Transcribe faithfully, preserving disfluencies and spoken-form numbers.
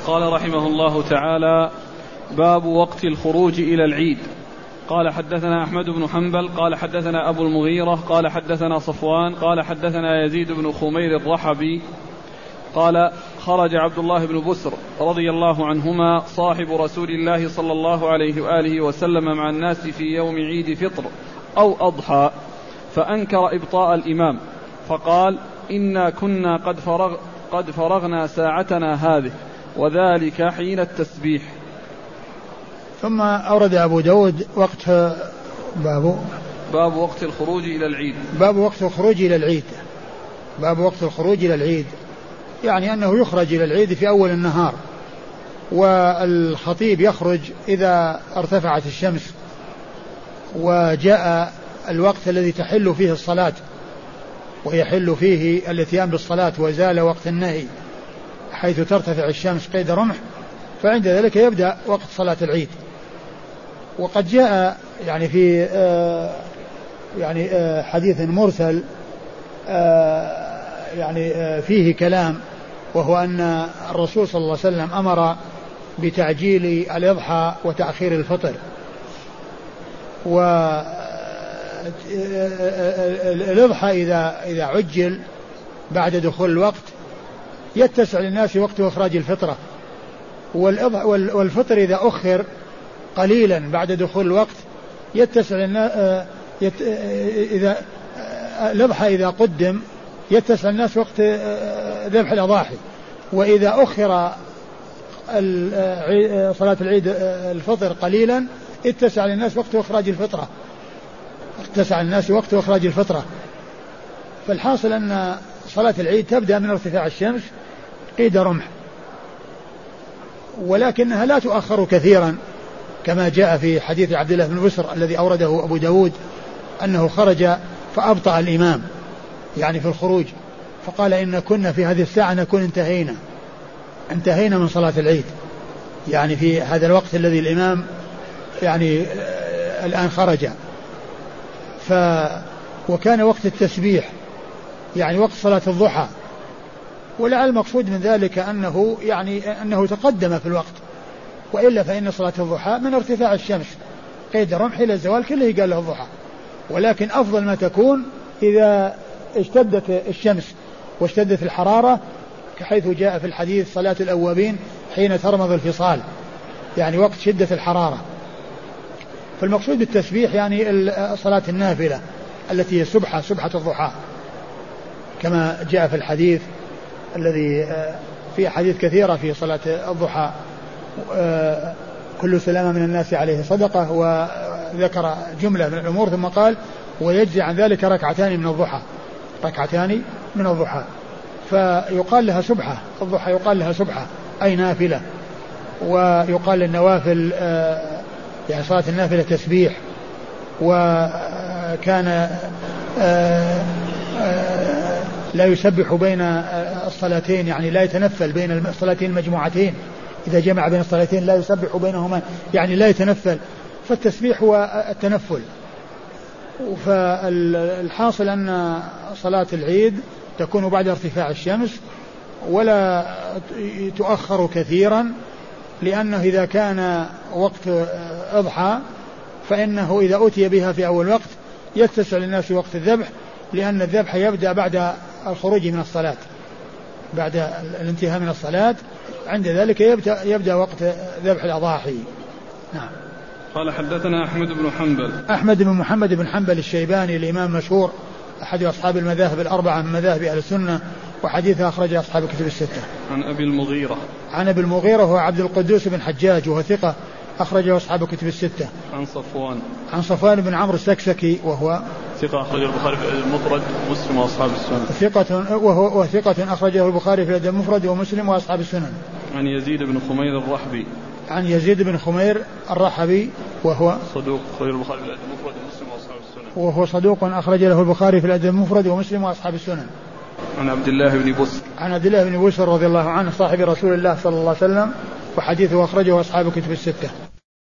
قال رحمه الله تعالى: باب وقت الخروج إلى العيد. قال حدثنا أحمد بن حنبل قال حدثنا أبو المغيرة قال حدثنا صفوان قال حدثنا يزيد بن خمير الرحبي قال: خرج عبد الله بن بسر رضي الله عنهما صاحب رسول الله صلى الله عليه وآله وسلم مع الناس في يوم عيد فطر أو أضحى، فأنكر إبطاء الإمام فقال: إنا كنا قد, فرغ قد فرغنا ساعتنا هذه، وذلك حين التسبيح. ثم أورد أبو داود وقت باب باب وقت الخروج إلى العيد. باب وقت الخروج إلى العيد باب وقت الخروج إلى العيد يعني أنه يخرج إلى العيد في أول النهار، والخطيب يخرج إذا ارتفعت الشمس وجاء الوقت الذي تحل فيه الصلاة ويحل فيه الاتيان بالصلاة وزال وقت النهي حيث ترتفع الشمس قيد رمح، فعند ذلك يبدأ وقت صلاة العيد. وقد جاء يعني في آه يعني آه حديث مرسل آه يعني آه فيه كلام، وهو أن الرسول صلى الله عليه وسلم أمر بتعجيل الإضحى وتأخير الفطر، والإضحى إذا إذا عجل بعد دخول الوقت يتسع للناس وقت إخراج الفطرة، والفطر إذا أخر قليلا بعد دخول الوقت يتسع للناس إذا الإضحى إذا قدم يتسع الناس وقت ذبح الأضاحي، وإذا أخر صلاة العيد الفطر قليلا اتسع للناس وقت إخراج الفطرة اتسع الناس وقت إخراج الفطرة. فالحاصل أن صلاة العيد تبدأ من ارتفاع الشمس قيد رمح، ولكنها لا تؤخر كثيرا كما جاء في حديث عبد الله بن بسر الذي أورده أبو داود أنه خرج فأبطأ الإمام يعني في الخروج، فقال: إن كنا في هذه الساعة نكون انتهينا انتهينا من صلاة العيد، يعني في هذا الوقت الذي الإمام يعني الآن خرج. ف وكان وقت التسبيح يعني وقت صلاة الضحى، ولعل المقصود من ذلك أنه يعني أنه تقدم في الوقت، وإلا فإن صلاة الضحى من ارتفاع الشمس قيد رمح إلى الزوال كله قال له الضحى، ولكن أفضل ما تكون إذا اشتدت الشمس واشتدت الحرارة، كحيث جاء في الحديث: صلاة الأوابين حين ترمض الفصال، يعني وقت شدة الحرارة. فالمقصود بالتسبيح يعني صلاة النافلة التي هي سبحة سبحة الضحى، كما جاء في الحديث الذي في حديث كثيرة في صلاة الضحى: كل سلامة من الناس عليه صدقة، وذكر جملة من الأمور ثم قال: ويجزي عن ذلك ركعتان من الضحى ركعتان من الضحى فيقال لها سبحة الضحى، يقال لها سبحة أي نافلة، ويقال للنوافل يعني صلاة النافلة تسبيح. وكان لا يسبح بين الصلاتين يعني لا يتنفل بين الصلاتين المجموعتين، إذا جمع بين الصلاتين لا يسبح بينهما يعني لا يتنفل، فالتسبيح هو التنفل. فالحاصل أن صلاة العيد تكون بعد ارتفاع الشمس ولا تؤخر كثيرا، لأنه إذا كان وقت أضحى فإنه إذا أتي بها في أول وقت يتسع للناس وقت الذبح، لأن الذبح يبدأ بعد الخروج من الصلاة بعد الانتهاء من الصلاة، عند ذلك يبدأ, يبدأ وقت ذبح الأضاحي. نعم. قال حدثنا أحمد بن حنبل أحمد بن محمد بن حنبل الشيباني الإمام مشهور أحد أصحاب المذاهب الأربعة من مذاهب أهل السنة، وحديثه أخرج أصحاب الكتب الستة. عن أبي المغيرة عن أبي المغيرة هو عبد القدوس بن حجاج وهو ثقة أخرجه أصحاب الكتب الستة. عن صفوان عن صفوان بن عمرو السكسكي وهو ثقة أخرجه البخاري في المفرد ومسلم وأصحاب السنن. ثقة وهو ثقة أخرجه البخاري في الأدب المفرد ومسلم وأصحاب السنن. عن يزيد بن خمير الرحبي عن يزيد بن خمير الرحبي وهو صدوق أخرجه البخاري في الأدب المفرد ومسلم وأصحاب السنن. وهو صدوق أخرج له البخاري في الأدب المفرد ومسلم وأصحاب السنن. عن عبد الله بن بسر عن عبد الله بن بسر رضي الله عنه صاحب رسول الله صلى الله عليه وسلم، وحديثه أخرجه أصحاب الكتب الستة.